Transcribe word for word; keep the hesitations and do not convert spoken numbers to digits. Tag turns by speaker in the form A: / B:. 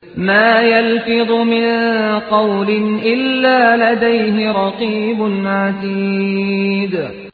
A: ما يلفظ من قول إلا لديه رقيب عتيد